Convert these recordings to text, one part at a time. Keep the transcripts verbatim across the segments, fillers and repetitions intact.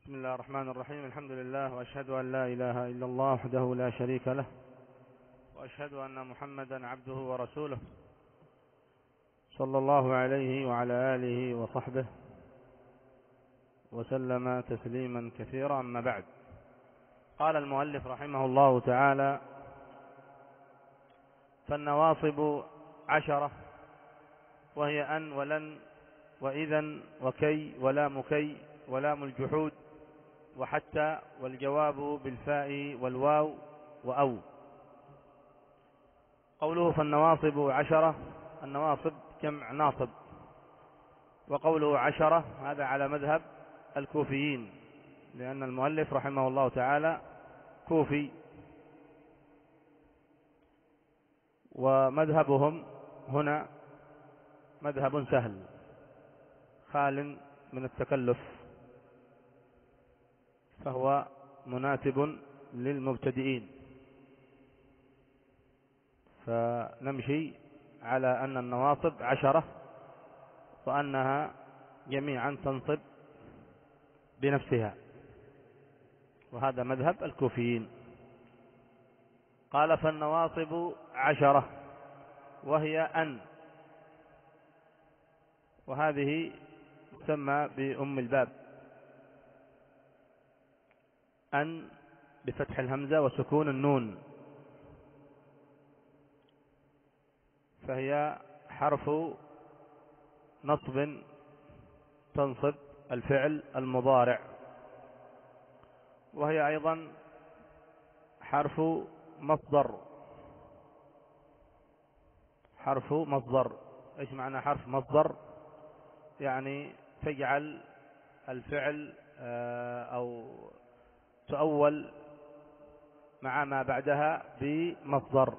بسم الله الرحمن الرحيم. الحمد لله، وأشهد أن لا إله إلا الله وحده لا شريك له، وأشهد أن محمدا عبده ورسوله صلى الله عليه وعلى آله وصحبه وسلم تسليما كثيرا. أما بعد، قال المؤلف رحمه الله تعالى: فالنواصب عشرة، وهي أن ولن وإذن وكي ولام كي ولام الجحود وحتى، والجواب بالفاء والواو وأو. قوله فالنواصب عشرة، النواصب جمع ناصب، وقوله عشرة هذا على مذهب الكوفيين، لأن المؤلف رحمه الله تعالى كوفي، ومذهبهم هنا مذهب سهل خال من التكلف، فهو مناسب للمبتدئين. فنمشي على أن النواصب عشرة، وأنها جميعا تنصب بنفسها، وهذا مذهب الكوفيين. قال فالنواصب عشرة، وهي أن، وهذه تسمى بأم الباب، أن بفتح الهمزة وسكون النون، فهي حرف نصب تنصب الفعل المضارع، وهي أيضا حرف مصدر. حرف مصدر، إيش معنى حرف مصدر؟ يعني تجعل الفعل أو تؤول مع ما بعدها بمصدر،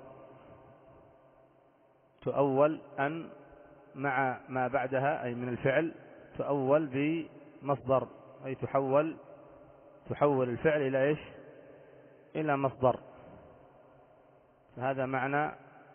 تؤول أن مع ما بعدها أي من الفعل تؤول بمصدر، أي تحول تحول الفعل إلى إيش؟ إلى مصدر. فهذا معنى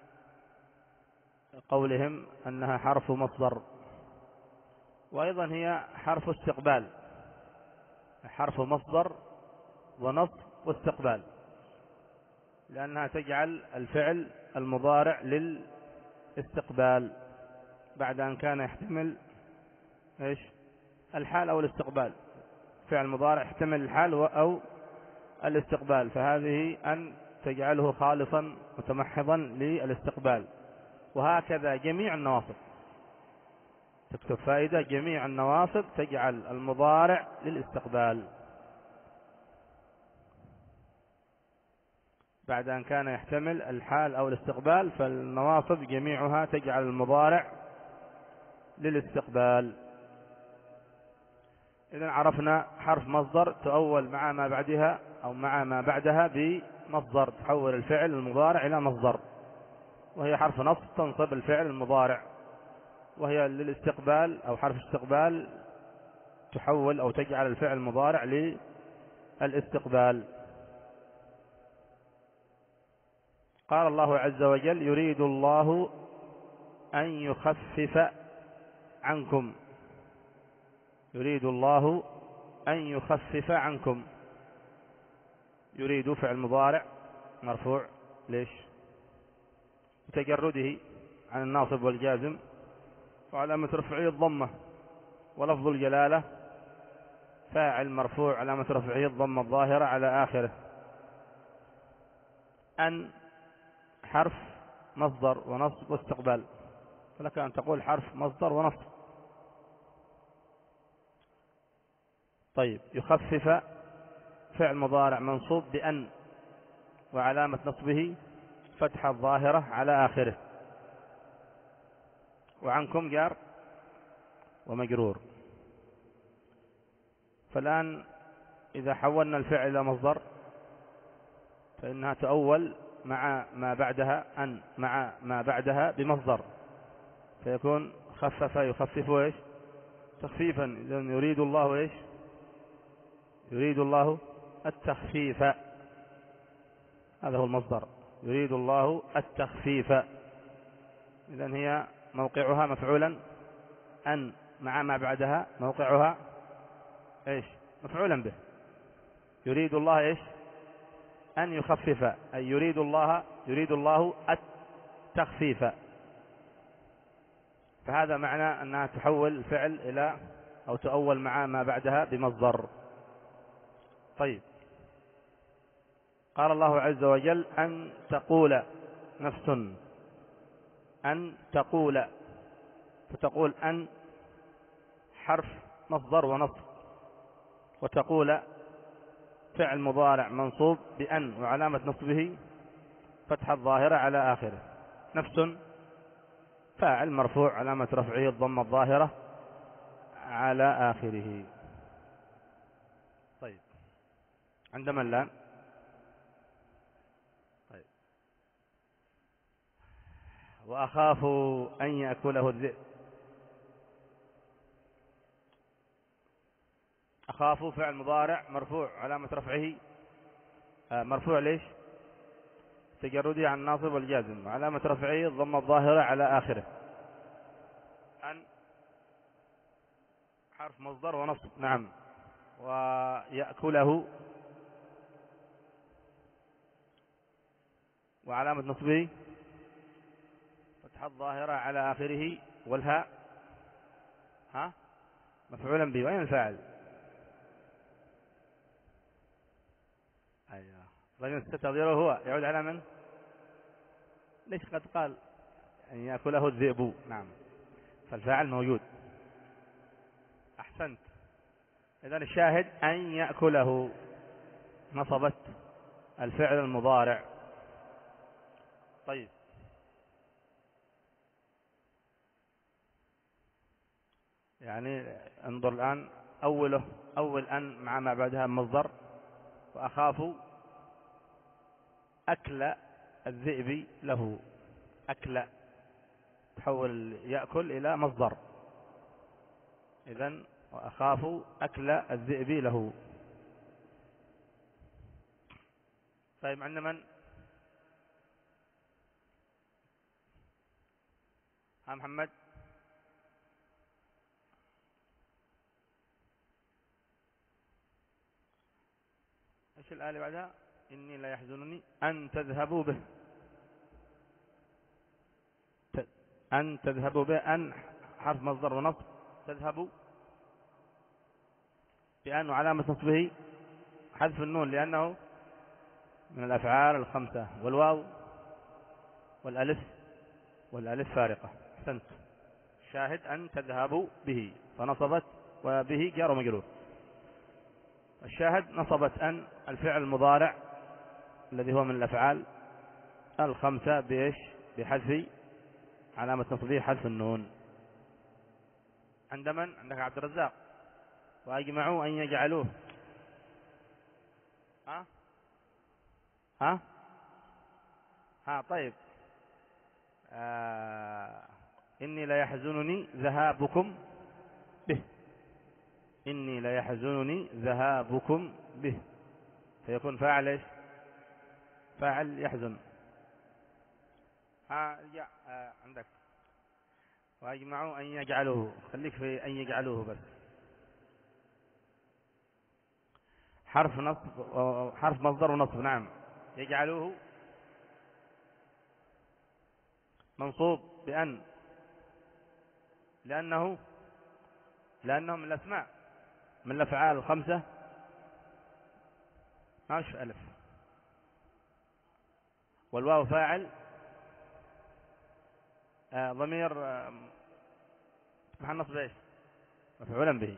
قولهم أنها حرف مصدر. وأيضا هي حرف استقبال، حرف مصدر ونصب واستقبال، لأنها تجعل الفعل المضارع للاستقبال بعد أن كان يحتمل إيش؟ الحال أو الاستقبال. فعل مضارع يحتمل الحال أو الاستقبال، فهذه أن تجعله خالصا متمحضا للاستقبال. وهكذا جميع النواصب، تكتب فائدة: جميع النواصب تجعل المضارع للاستقبال بعد أن كان يحتمل الحال أو الاستقبال، فالنواصب جميعها تجعل المضارع للاستقبال. إذن عرفنا حرف مصدر تؤول مع ما بعدها أو مع ما بعدها بمصدر، تحول الفعل المضارع إلى مصدر. وهي حرف نصب تنصب الفعل المضارع، وهي للاستقبال أو حرف استقبال تحول أو تجعل الفعل المضارع للاستقبال. قال الله عز وجل: يريد الله أن يخفف عنكم. يريد الله أن يخفف عنكم. يريد فعل مضارع مرفوع، ليش؟ تجرده عن الناصب والجازم، وعلامة رفعه الضمة. ولفظ الجلالة فاعل مرفوع، علامة رفعه الضمة الظاهرة على آخره. أن حرف مصدر ونصب واستقبال، فلك أن تقول حرف مصدر ونصب. طيب، يخفف فعل مضارع منصوب بأن، وعلامة نصبه فتحة الظاهرة على آخره، وعنكم جار ومجرور. فالآن إذا حولنا الفعل إلى مصدر فإنها تؤول مع ما بعدها أن مع ما بعدها بمصدر، فيكون خفف يخفف إيش؟ تخفيفا. إذن يريد الله إيش؟ يريد الله التخفيف، هذا هو المصدر. يريد الله التخفيف. إذن هي موقعها مفعولا، أن مع ما بعدها موقعها إيش؟ مفعولا به. يريد الله إيش؟ أن يخفف، أي يريد الله يريد الله التخفيف. فهذا معنى أنها تحول الفعل إلى أو تؤول مع ما بعدها بمصدر. طيب، قال الله عز وجل أن تقول نفس، أن تقول، فتقول أن حرف مصدر ونصب، وتقول فعل مضارع منصوب بأن وعلامة نصبه فتحة الظاهرة على آخره. نفس فاعل مرفوع علامة رفعه الضمة الظاهرة على آخره. طيب، عندما الآن طيب. وأخاف أن يأكله الذئب. أخاف فعل مضارع مرفوع علامة رفعه آه مرفوع ليش؟ تجردي عن الناصب والجازم، علامة رفعه الضمة الظاهرة على آخره. أن حرف مصدر ونصب، نعم. ويأكله وعلامة نصبه فتح الظاهرة على آخره، والهاء ها مفعولا به. وين الفاعل؟ أيوه، لكن تقديره هو يعود على من؟ ليش قد قال أن يأكله الذئب؟ نعم، فالفاعل موجود. أحسنت. إذن الشاهد أن يأكله نصبت الفعل المضارع. طيب، يعني انظر الآن، أوله أول أن مع ما بعدها مصدر. وأخاف أكل الذئب له، أكل تحول يأكل إلى مصدر. إذن وأخاف أكل الذئب له. طيب، عند من؟ ها محمد؟ ايش الآية اللي بعدها؟ إني لا يحزنني أن تذهبوا به. أن تذهبوا به، أن حرف مصدر ونصب، تذهبوا بأن وعلامة نصبه حذف النون لأنه من الأفعال الخمسة، والواو والألف والألف فارقة. أحسنت. شاهد أن تذهبوا به، فنصبت وبه جار ومجرور. الشاهد نصبت أن الفعل المضارع الذي هو من الأفعال الخمسة بإيش؟ بحذف علامة نصبه حذف النون. عند من؟ عندك عبد الرزاق. وأجمعوا أن يجعلوه ها ها ها طيب. آه إني لا يحزنني ذهابكم به، إني لا يحزنني ذهابكم به، فيكون فاعل إيش؟ فاعل يحزن. ها يا آه عندك وأجمعوا أن يجعلوه، خليك في أن يجعلوه بس. حرف نصب، حرف مصدر ونصب، نعم. يجعلوه منصوب بأن، لأنه لأنه من الأسماء من الأفعال الخمسة ماش ألف، والواو فاعل آه ضمير آه محل نصب ايش؟ مفعولا به.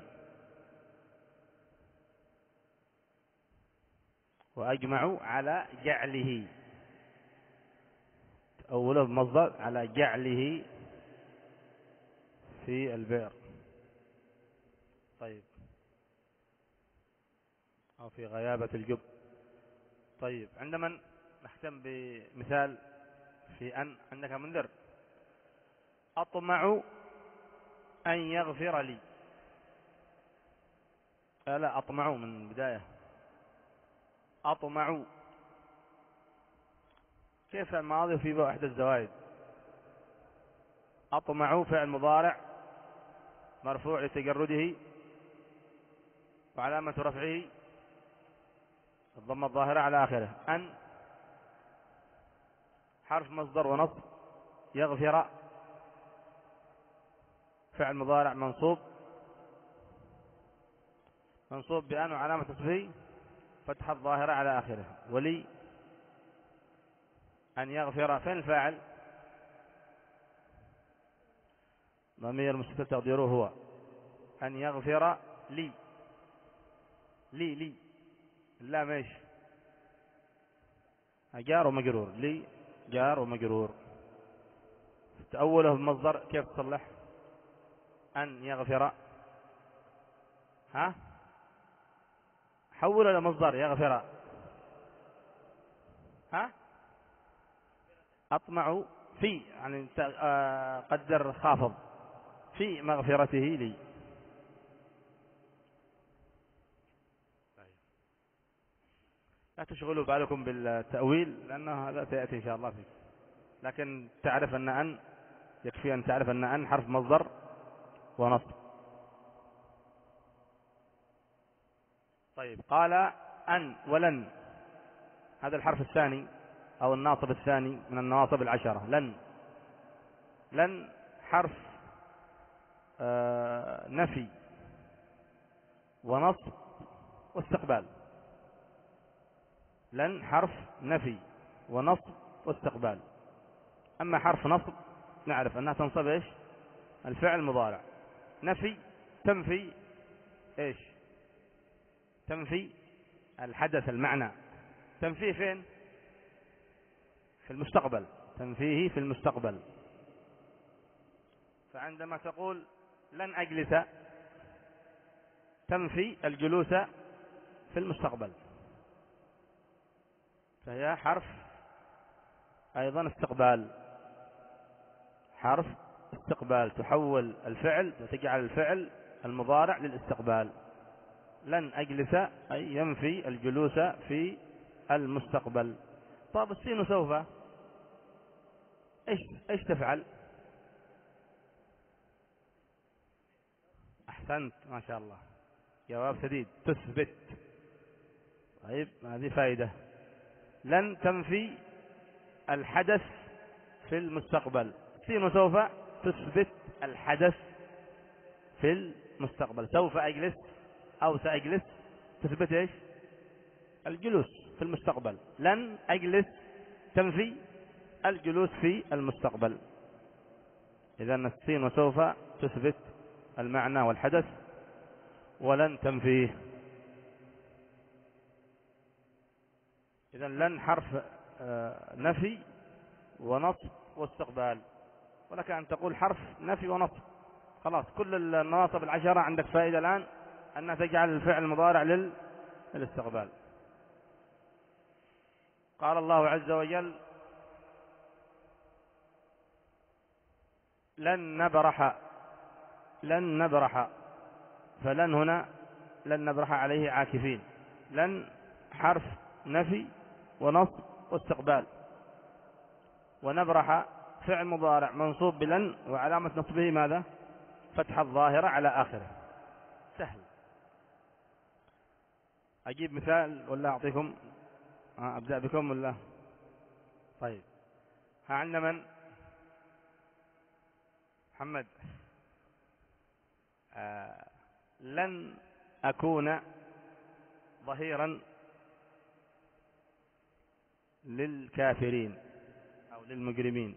وأجمعوا على جعله، أوله مصدر على جعله في البئر. طيب، أو في غيابة الجب. طيب، عندما نختم بمثال في أن، عندك منذر. أطمع أن يغفر لي. لا, لا أطمع من بداية. أطمع كيف الماضي في واحدة الزوائد؟ أطمع فعل مضارع مرفوع لتجرده وعلامة رفعه الضمة الظاهرة على آخره. أن حرف مصدر ونصب. يغفر فعل مضارع منصوب منصوب بأن وعلامة نصبه فتحة الظاهرة على آخره. ولي أن يغفر فين الفاعل؟ ضمير مستتر تقديره هو. أن يغفر لي لي لي لا ماشي جار ومجرور. لي جار ومجرور. تأوله بمصدر كيف تصلح؟ أن يغفر ها حول إلى مصدر يغفر ها أطمع في يعني قدر خافض في مغفرته لي. لا تشغلوا بالكم بالتأويل لأنه هذا سيأتي إن شاء الله فيه، لكن تعرف أن أن يكفي أن تعرف أن أن حرف مصدر ونصب. طيب قال أن ولن، هذا الحرف الثاني أو الناصب الثاني من النواصب العشرة. لن لن حرف آه نفي ونصب واستقبال. لن حرف نفي ونصب واستقبال. أما حرف نصب نعرف أنها تنصب إيش؟ الفعل المضارع. نفي تنفي إيش؟ تنفي الحدث المعنى. تنفيه فين؟ في المستقبل. تنفيه في المستقبل. فعندما تقول لن أجلس تنفي الجلوس في المستقبل، فهي حرف أيضا استقبال. حرف استقبال تحول الفعل وتجعل الفعل المضارع للاستقبال. لن أجلس أي ينفي الجلوس في المستقبل. طب السين سوف إيش إيش تفعل؟ أحسنت ما شاء الله، جواب سديد. تثبت. طيب هذه فائدة. لن تنفي الحدث في المستقبل. سين سوف تثبت الحدث في المستقبل. سوف أجلس أو سأجلس تثبت إيش؟ الجلوس في المستقبل. لن أجلس تنفي الجلوس في المستقبل. إذن السين وسوف تثبت المعنى والحدث ولن تنفيه. إذن لن حرف نفي ونصب واستقبال، ولك أن تقول حرف نفي ونصب. خلاص كل النواصب العشرة عندك فائدة الآن أنها تجعل الفعل المضارع للاستقبال. قال الله عز وجل لن نبرح. لن نبرح، فلن هنا لن نبرح عليه عاكفين. لن حرف نفي ونصب واستقبال. ونبرح فعل مضارع منصوب بلن وعلامة نصبه ماذا؟ فتحة الظاهرة على آخره. سهل. أجيب مثال ولا أعطيكم؟ أبدأ بكم ولا؟ طيب ها عندنا من؟ محمد. آه لن أكون ظهيرا للكافرين أو للمجرمين.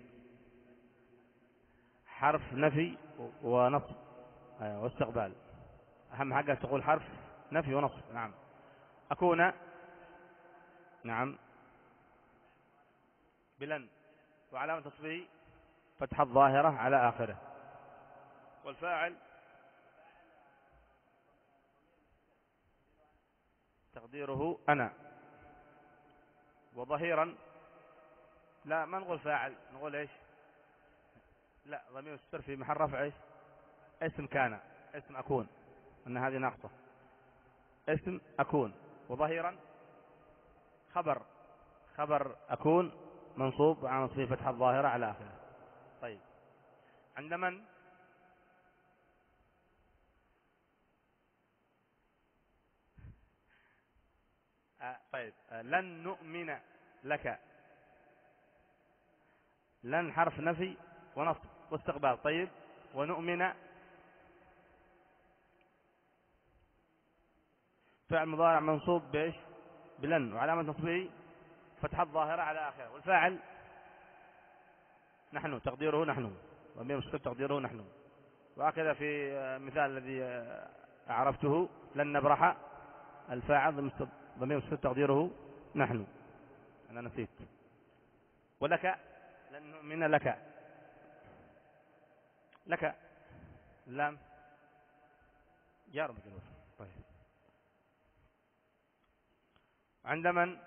حرف نفي ونصب واستقبال. أهم حاجة تقول حرف نفي ونصب. نعم. أكون نعم بلن وعلامة نصبه فتحة الظاهرة على آخره. والفاعل تقديره أنا. وظهيرا لا ما نقول فاعل، نقول إيش؟ لا ضمير مستتر في محل رفع إيش؟ اسم كان، اسم أكون، أن هذه ناقصة. اسم أكون. وظهيرا خبر، خبر أكون منصوب على نصبه فتحة الظاهرة على آخره. طيب عند من؟ آه طيب آه لن نؤمن لك. لن حرف نفي ونصب واستقبال. طيب ونؤمن فعل مضارع منصوب بايش؟ بلن، وعلامة نصبه فتحة ظاهرة على آخره، والفاعل نحن تقديره نحن، ضمير مستتر تقديره نحن. وهكذا في مثال الذي عرفته لن نبرح، الفاعل ضمير مستتر تقديره نحن، أنا نسيت. ولك لن نؤمن لك. لك لام جار مجرور. طيب عند من؟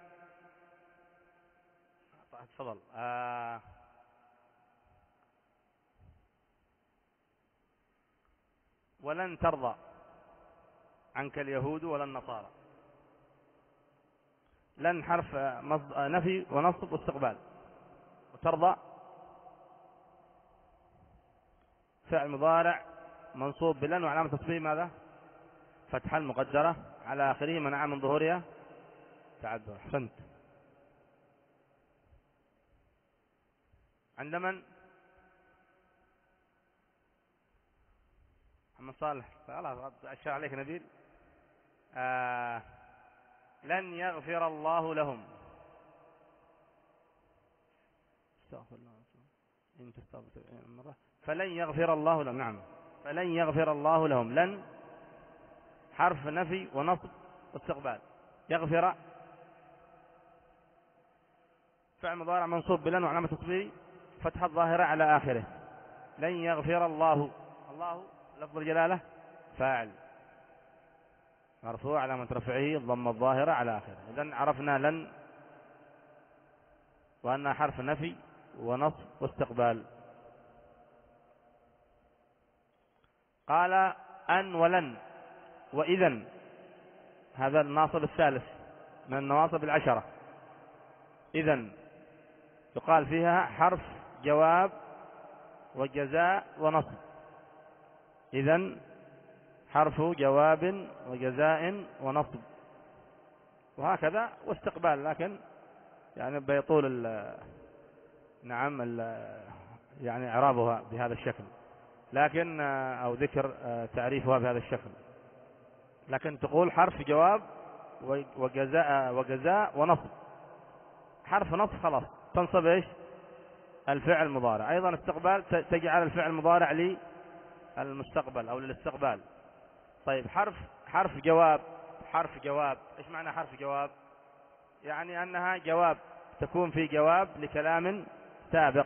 تفضل. آه ولن ترضى عنك اليهود ولا النصارى. لن حرف نفي ونصب واستقبال، وترضى فعل مضارع منصوب بلن، وعلامة تصبيه ماذا؟ فتحة المقدرة على آخره منع من ظهورها تعذر. أحسنت. عند من؟ محمد صالح. خلاص أشار عليك نبيل. آه لن يغفر الله لهم. استغفر الله إن تستغفر مرة فلن يغفر الله لهم. نعم فلن يغفر الله لهم. لن حرف نفي ونصب واستقبال. يغفر فعل مضارع منصوب بلن، وعلامة تصبيه فتحة الظاهرة على آخره. لن يغفر الله. الله لفظ الجلالة فاعل مرفوع علامة رفعه الضمة الظاهرة على آخره. إذن عرفنا لن وأنها حرف نفي ونصب واستقبال. قال أن ولن وإذن، هذا الناصب الثالث من النواصب العشرة. إذن يقال فيها حرف جواب وجزاء ونصب. إذن حرف جواب وجزاء ونصب، وهكذا واستقبال، لكن يعني بيطول ال نعم ال يعني إعرابها بهذا الشكل، لكن أو ذكر تعريفها بهذا الشكل. لكن تقول حرف جواب وجزاء وجزاء ونصب. حرف نصب خلاص تنصب ايش؟ الفعل المضارع. ايضا استقبال تجعل الفعل المضارع للمستقبل او للاستقبال. طيب حرف حرف جواب. حرف جواب ايش معنى حرف جواب؟ يعني انها جواب، تكون في جواب لكلام سابق.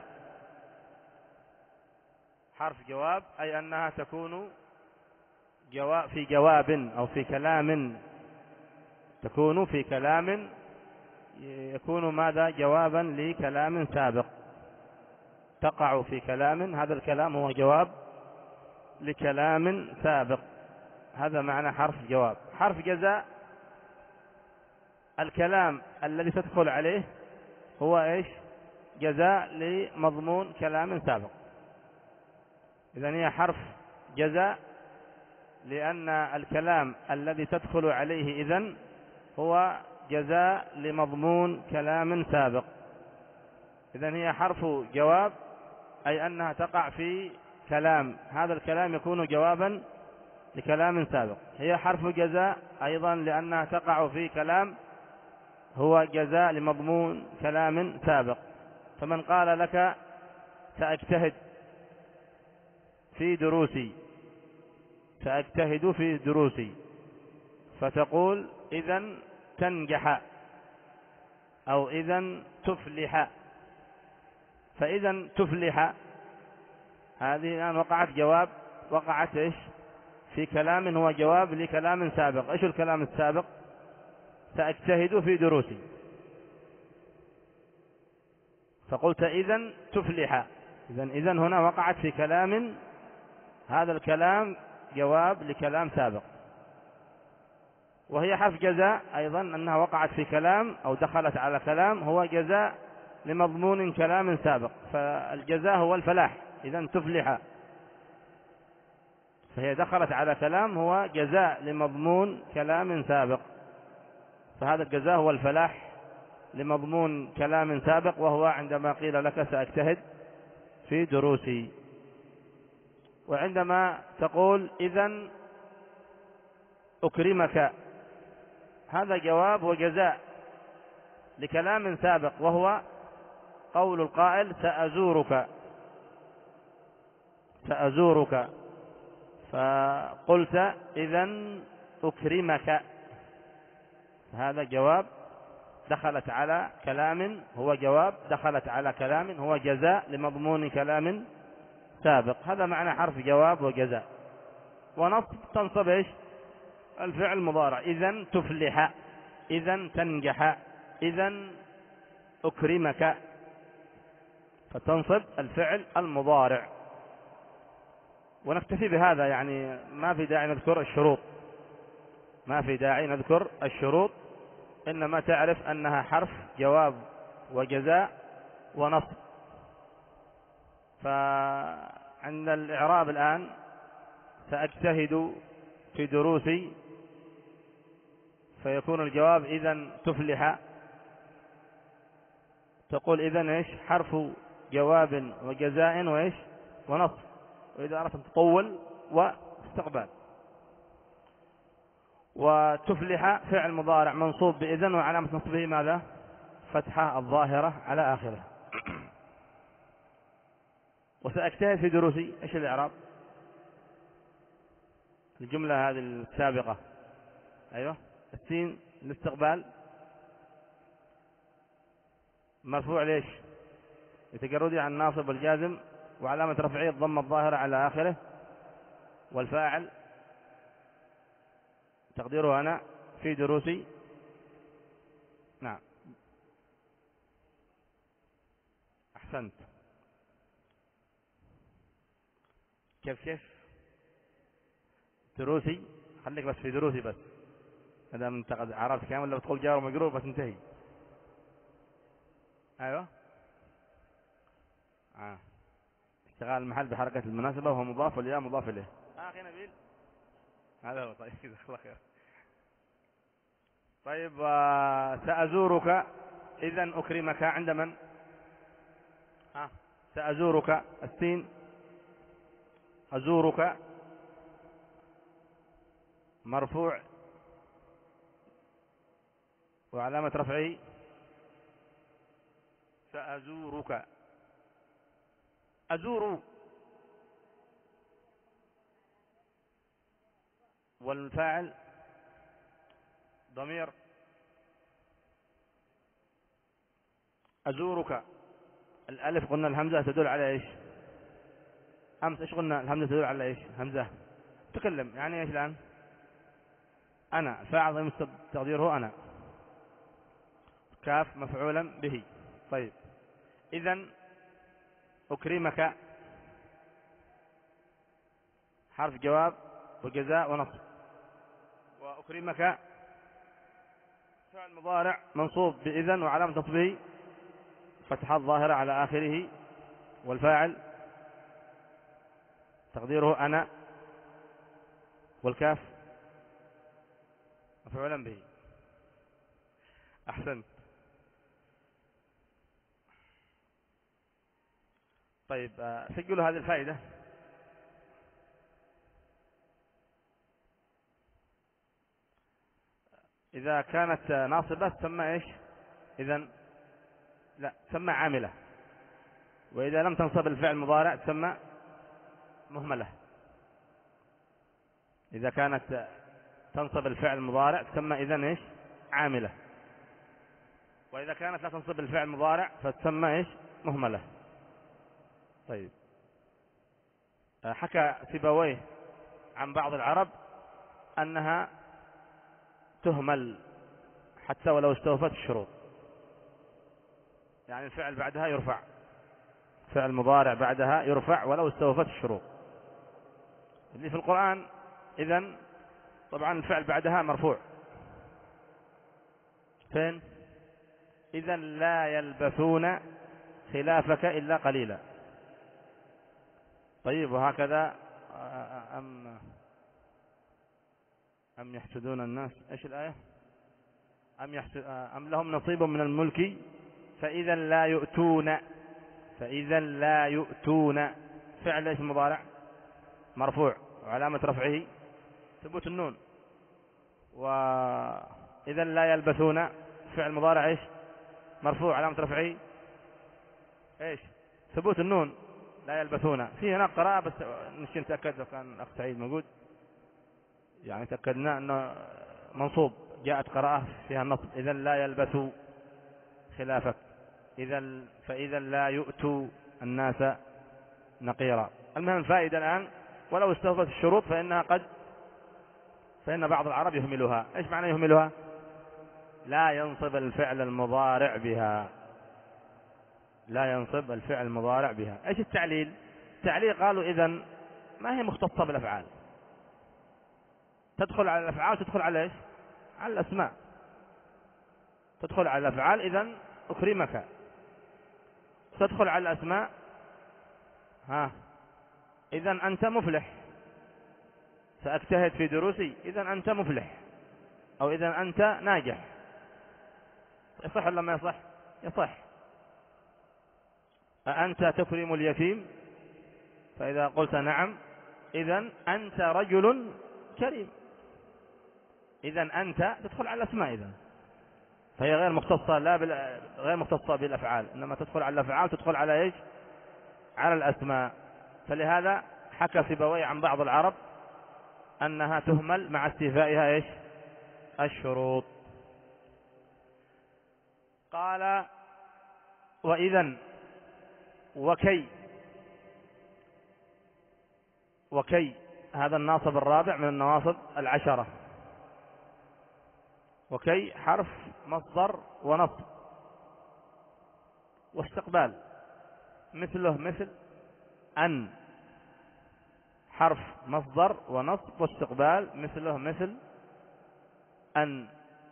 حرف جواب اي انها تكون جواب في جواب او في كلام، تكون في كلام يكون ماذا؟ جوابا لكلام سابق. تقع في كلام، هذا الكلام هو جواب لكلام سابق. هذا معنى حرف جواب. حرف جزاء الكلام الذي تدخل عليه هو ايش؟ جزاء لمضمون كلام سابق. إذن هي حرف جزاء لأن الكلام الذي تدخل عليه إذن هو جزاء لمضمون كلام سابق. إذن هي حرف جواب أي أنها تقع في كلام، هذا الكلام يكون جوابا لكلام سابق. هي حرف جزاء أيضا لأنها تقع في كلام هو جزاء لمضمون كلام سابق. فمن قال لك سأجتهد في دروسي، سأجتهد في دروسي، فتقول إذن تنجح أو إذن تفلح. فإذن تفلح هذه الآن وقعت جواب، وقعت إيش؟ في كلام هو جواب لكلام سابق. إيش الكلام السابق؟ سأجتهد في دروسي، فقلت إذن تفلح. إذن إذن هنا وقعت في كلام، هذا الكلام جواب لكلام سابق. وهي حرف جزاء أيضا أنها وقعت في كلام أو دخلت على كلام هو جزاء لمضمون كلام سابق، فالجزاء هو الفلاح. إذن تفلح فهي دخلت على كلام هو جزاء لمضمون كلام سابق، فهذا الجزاء هو الفلاح لمضمون كلام سابق، وهو عندما قيل لك سأجتهد في دروسي. وعندما تقول إذن أكرمك، هذا جواب وجزاء لكلام سابق، وهو قول القائل سأزورك سأزورك، فقلت إذن أكرمك، هذا جواب دخلت على كلام هو جواب دخلت على كلام هو جزاء لمضمون كلام سابق. هذا معنى حرف جواب وجزاء. ونصب تنصب إيش؟ الفعل المضارع، إذن تفلح، إذن تنجح، إذن أكرمك، فتنصب الفعل المضارع. ونكتفي بهذا، يعني ما في داعي نذكر الشروط، ما في داعي نذكر الشروط، إنما تعرف أنها حرف جواب وجزاء ونصب. فعند الإعراب الآن سأجتهد في دروسي، فيكون الجواب إذن تفلح، تقول إذن إيش؟ حرف جواب وجزاء وإيش؟ ونصب. وإذا أردت أن تطول واستقبال. وتفلح فعل مضارع منصوب بإذن، وعلامة نصبه ماذا؟ فتحة الظاهرة على آخره. وسأجتهد في دروسي، إيش الإعراب؟ الجملة هذه السابقة، أيوة، السين الاستقبال مرفوع ليش؟ لتجردي عن الناصب والجازم، وعلامة رفعه الضمة الظاهرة على آخره، والفاعل تقديره أنا في دروسي. نعم، أحسنت. كيف كيف دروسي؟ خليك بس في دروسي بس، هذا من تقد عرفت كامل. لو تقول جار ومجرور بس انتهي. أيوة، آه. اشتغال المحل بحركة المناسبة، وهو مضاف والياء مضاف إليه. أخي نبيل، هذا هو. طيب جزاك الله خير. طيب، سأزورك إذن أكرمك عند من؟ ها، سأزورك السين، أزورك مرفوع وعلامة رفعه سأزورك، أزور، والفاعل ضمير أزورك. الألف قلنا الهمزة تدل على إيش؟ أمس إيش قلنا؟ الهمزة تدل على إيش؟ همزة تكلم، يعني إيش الآن؟ أنا، فاعل ضمير تقديره أنا، كاف مفعولا به. طيب، إذن أكرمك حرف جواب وجزاء ونصب. وأكرمك فعل مضارع منصوب بإذن، وعلامة نصبه فتحة الظاهرة على آخره، والفاعل تقديره أنا، والكاف مفعولا به. أحسنت. طيب، سجلوا هذه الفائدة. إذا كانت ناصبة تسمى إيش؟ إذن لا، تسمى عاملة. وإذا لم تنصب الفعل المضارع تسمى مهملة. إذا كانت تنصب الفعل المضارع تسمى إذن إيش؟ عاملة. وإذا كانت لا تنصب الفعل المضارع فتسمى إيش؟ مهملة. طيب، حكى سيبويه عن بعض العرب أنها تهمل حتى ولو استوفت الشروط، يعني الفعل بعدها يرفع، فعل مضارع بعدها يرفع ولو استوفت الشروط. اللي في القرآن إذن طبعا الفعل بعدها مرفوع، فين؟ إذن لا يلبثون خلافك إلا قليلا. طيب، وهكذا أم أم يحسدون الناس، إيش الآية؟ أم, يحسب أم لهم نصيب من الملك فإذا لا يؤتون، فإذا لا يؤتون فعل ايش المضارع؟ مرفوع وعلامة رفعه ثبوت النون. وإذا لا يلبثون فعل مضارع ايش؟ مرفوع علامة رفعه ايش؟ ثبوت النون. لا يلبثون في هناك قراءة بس نشي نتأكد لو كان الأخ سعيد موجود، يعني تأكدنا أنه منصوب، جاءت قراءة فيها النصب إذا لا يلبثوا خلافك، إذا فإذا لا يؤتوا الناس نقيرا. المهم الفائدة الآن ولو استوفت الشروط فإنها قد فإن بعض العرب يهملها. إيش معنى يهملها؟ لا ينصب الفعل المضارع بها، لا ينصب الفعل المضارع بها. إيش التعليل؟ التعليل قالوا إذن ما هي مختصة بالأفعال، تدخل على الأفعال تدخل على إيش؟ على الأسماء، تدخل على الأفعال إذن أكرمك، تدخل على الأسماء ها إذن أنت مفلح، سأجتهد في دروسي إذن أنت مفلح، أو إذن أنت ناجح. يصح ولا ما يصح؟ يصح. أأنت تكرم اليتيم؟ فإذا قلت نعم إذن أنت رجل كريم، إذن أنت تدخل على الأسماء، إذن فهي غير مختصة لا بال... غير مختصة بالأفعال، إنما تدخل على الأفعال تدخل على إيش؟ على الأسماء. فلهذا حكى سيبويه عن بعض العرب أنها تهمل مع استيفائها إيش؟ الشروط. قال وإذن وكي، وكي هذا الناصب الرابع من النواصب العشرة. وكي حرف مصدر ونصب واستقبال، مثله مثل أن، حرف مصدر ونصب واستقبال مثله مثل أن،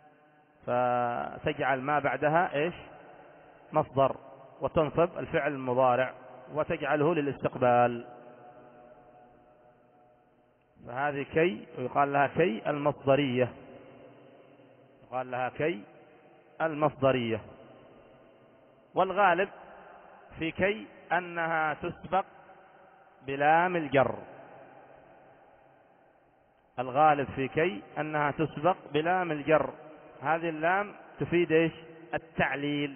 فتجعل ما بعدها إيش؟ مصدر، وتنصب الفعل المضارع وتجعله للاستقبال. فهذه كي ويقال لها كي المصدرية، يقال لها كي المصدرية. والغالب في كي أنها تسبق بلام الجر، الغالب في كي أنها تسبق بلام الجر. هذه اللام تفيد إيش؟ التعليل،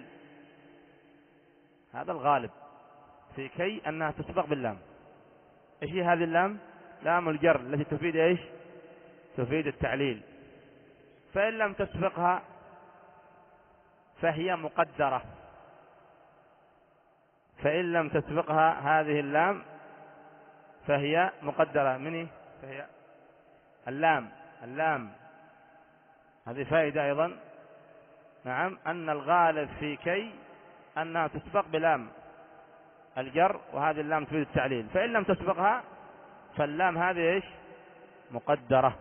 هذا الغالب في كي أنها تسبق باللام. إيش هي هذه اللام؟ لام الجر التي تفيد إيش؟ تفيد التعليل. فإن لم تسبقها فهي مقدرة، فإن لم تسبقها هذه اللام فهي مقدرة. مني فهي اللام، اللام هذه فائدة أيضا، نعم، أن الغالب في كي أنها تسبق بلام الجر، وهذه اللام تفيد التعليل. فإن لم تسبقها فاللام هذه إيش؟ مقدرة.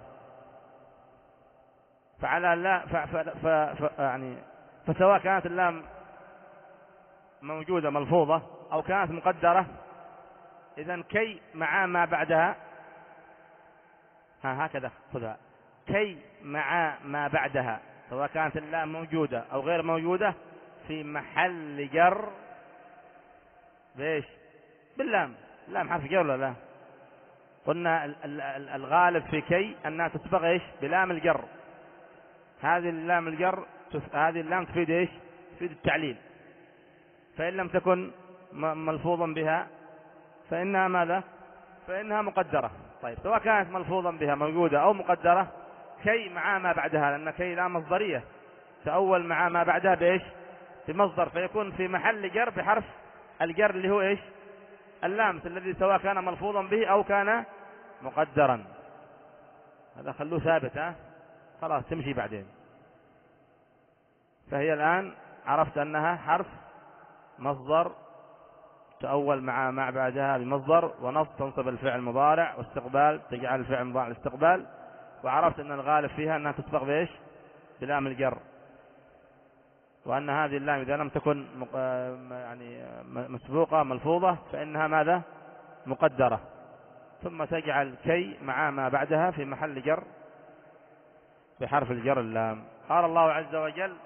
فعلى لا ف ف ف ف يعني فسواء كانت اللام موجودة ملفوظة أو كانت مقدرة، إذن كي مع ما بعدها ها هكذا خذها، كي مع ما بعدها سواء كانت اللام موجودة أو غير موجودة في محل جر بإيش؟ باللام. اللام حرف جر ولا لا؟ قلنا الغالب في كي أنها تسبق إيش؟ بلام الجر. هذه اللام الجر هذه اللام تفيد إيش؟ تفيد التعليل. فإن لم تكن ملفوظا بها فإنها ماذا؟ فإنها مقدرة. طيب سواء كانت ملفوظا بها موجودة أو مقدرة، كي مع ما بعدها، لأن كي لا مصدرية تأول مع ما بعدها بإيش؟ بمصدر، فيكون في محل جر بحرف الجر اللي هو إيش؟ اللام الذي سواء كان ملفوظا به أو كان مقدرا. هذا خلوه ثابت، ها خلاص تمشي بعدين. فهي الآن عرفت أنها حرف مصدر تأول مع ما بعدها بمصدر، ونصب تنصب الفعل المضارع، واستقبال تجعل الفعل المضارع الاستقبال. وعرفت أن الغالب فيها أنها تسبق بإيش؟ بلام الجر، وأن هذه اللام إذا لم تكن يعني مسبوقة ملفوظة فإنها ماذا؟ مقدرة. ثم تجعل كي مع ما بعدها في محل جر بحرف الجر اللام. قال الله عز وجل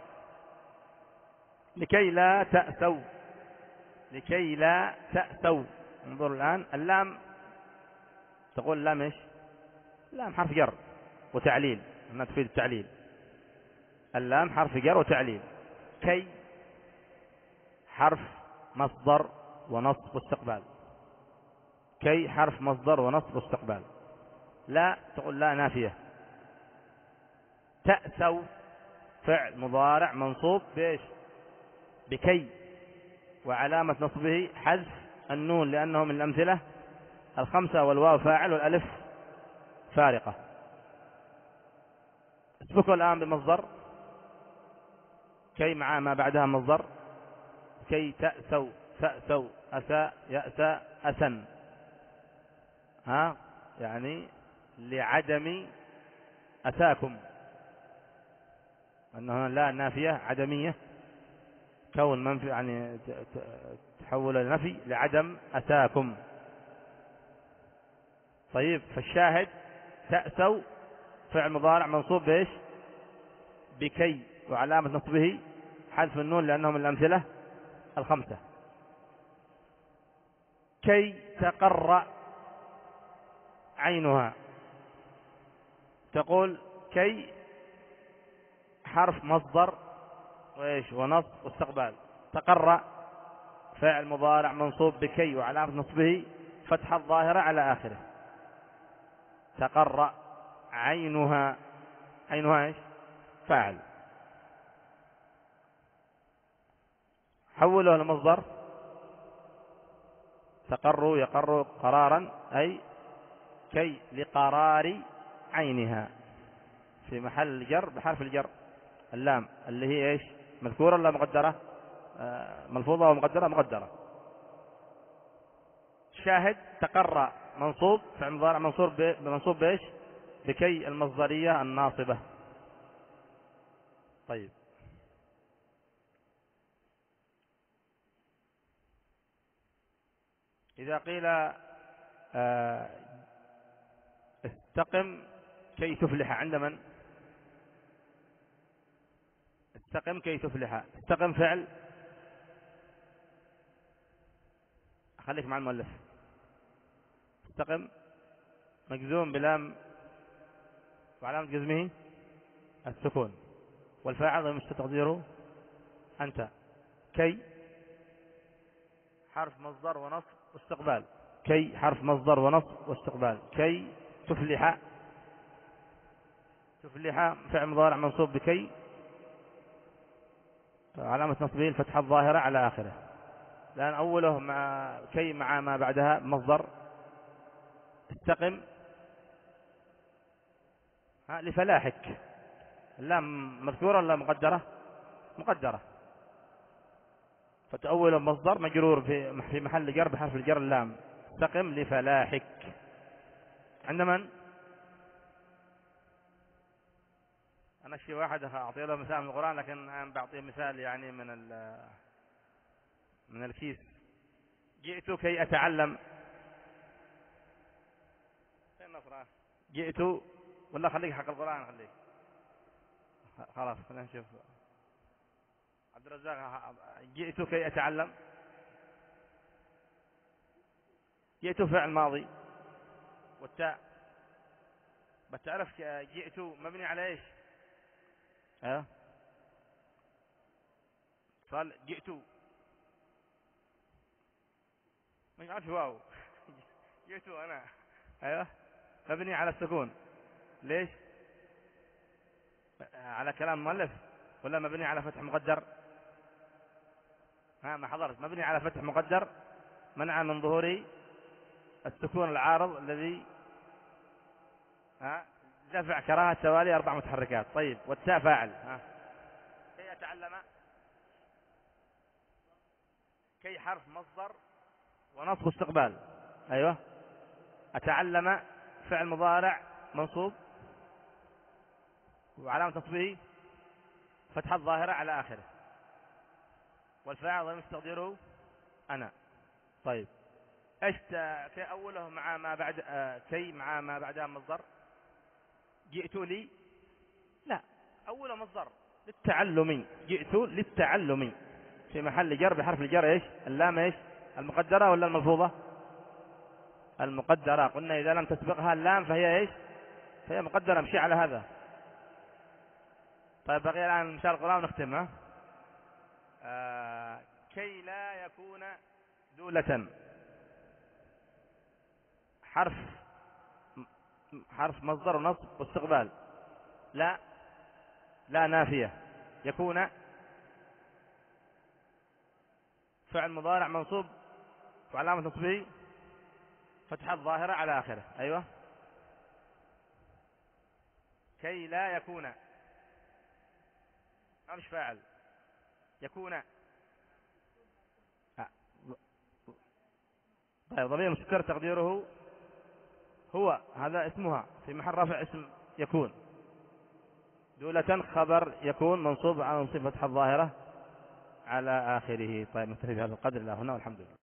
لكي لا تأسوا، لكي لا تأسوا. انظروا الآن اللام، تقول اللام ايش؟ اللام حرف جر وتعليل، انها تفيد التعليل. اللام حرف جر وتعليل. كي حرف مصدر ونصب واستقبال. كي حرف مصدر ونصب واستقبال. لا تقول لا نافية. تأسوا فعل مضارع منصوب بايش؟ بكي، وعلامة نصبه حذف النون لأنه من الأمثلة الخمسة، والواو فاعل والألف فارقة. اسبقوا الآن بمصدر كي مع ما بعدها مصدر. كي تأسوا، تأسوا، أساء، يأسى، أسن. ها يعني لعدم أساكم، أنه لا نافية عدمية، كون منفي يعني تحول النفي لعدم أساكم. طيب فالشاهد تأسوا فعل مضارع منصوب بايش؟ بكي، وعلامة نصبه حذف النون لأنه من الأمثلة الخمسة. كي تقر عينها. تقول كي حرف مصدر وايش؟ ونصب واستقبال. تقر فعل مضارع منصوب بكي، وعلامة نصبه فتحة الظاهرة على آخره. تقر عينها. عينها ايش؟ فاعل. حوله لمصدر. تقر يقر قرارا، أي كي لقرار عينها، في محل الجر بحرف الجر اللام اللي هي ايش؟ مذكورة ولا مقدرة؟ آه ملفوظة ومقدرة؟ مقدرة. شاهد تقر منصوب فعل مضارع منصوب بمنصوب بايش؟ بكي المصدرية الناصبة. طيب إذا قيل آه استقم كي تفلح عند من؟ استقم كي تفلح. استقم فعل، خليك مع المؤلف. استقم مجزوم بلام، وعلامة جزمه السكون، والفاعل مش تقديره أنت. كي حرف مصدر ونصب واستقبال. كي حرف مصدر ونصب واستقبال. كي تفلح. تفلح فعل مضارع منصوب بكي، علامة نصبه الفتحة الظاهرة على آخره، لأن أوله مع كي مع ما بعدها مصدر. استقم ها لفلاحك. اللام مذكورة ولا مقدرة؟ مقدرة. فتأول مصدر مجرور في في محل جر بحرف الجر اللام. استقم لفلاحك. عند من؟ أنا شيء واحد أعطي له مثال من القرآن، لكن أنا بعطيه مثال يعني من من الكيس. جئت كي أتعلم. جئت، ولا خليك حق القرآن، خليك خلاص خلينا نشوف. عبد الرزاق. جئت كي أتعلم. جئت فعل ماضي، والتاء بتعرف جئت مبني على ايش؟ ها قال جئت ما عارف واو. جئت انا. ايوه مبني على السكون. ليش؟ على كلام المؤلف ولا مبني على فتح مقدر؟ ها ما حضرت. مبني على فتح مقدر منع من ظهور السكون العارض الذي ها دفع كراهة توالي أربع متحركات. طيب والتاء فاعل. ها كي أتعلم. كي حرف مصدر ونصب استقبال. أيوة. أتعلم فعل مضارع منصوب، وعلامة نصبه فتحة الظاهرة على آخره، والفاعل ضمير تقديره أنا. طيب ايش كي أوله مع ما بعد آه كي مع ما بعدها مصدر؟ جئت لي؟ لا، أول مصدر للتعلم، جئت للتعلم، في محل جر بحرف الجر إيش؟ اللام إيش؟ المقدرة ولا الملفوظة؟ المقدرة. قلنا إذا لم تسبقها اللام فهي إيش؟ فهي مقدرة، امشي على هذا. طيب بقي الآن مثال القرآن ونختمها. آه كي لا يكون دولة، حرف حرف مصدر ونصب واستقبال. لا لا نافية. يكون فعل مضارع منصوب وعلامة نصبه فتحة ظاهرة على آخره. أيوة. كي لا يكون، ما مش فاعل. يكون آه. طيب ضمير مستتر تقديره هو، هذا اسمها في محل رفع اسم يكون. دولة خبر يكون منصوب على نصب فتحة ظاهرة على آخره. طيب نكتفي بهذا القدر إلى هنا والحمد لله.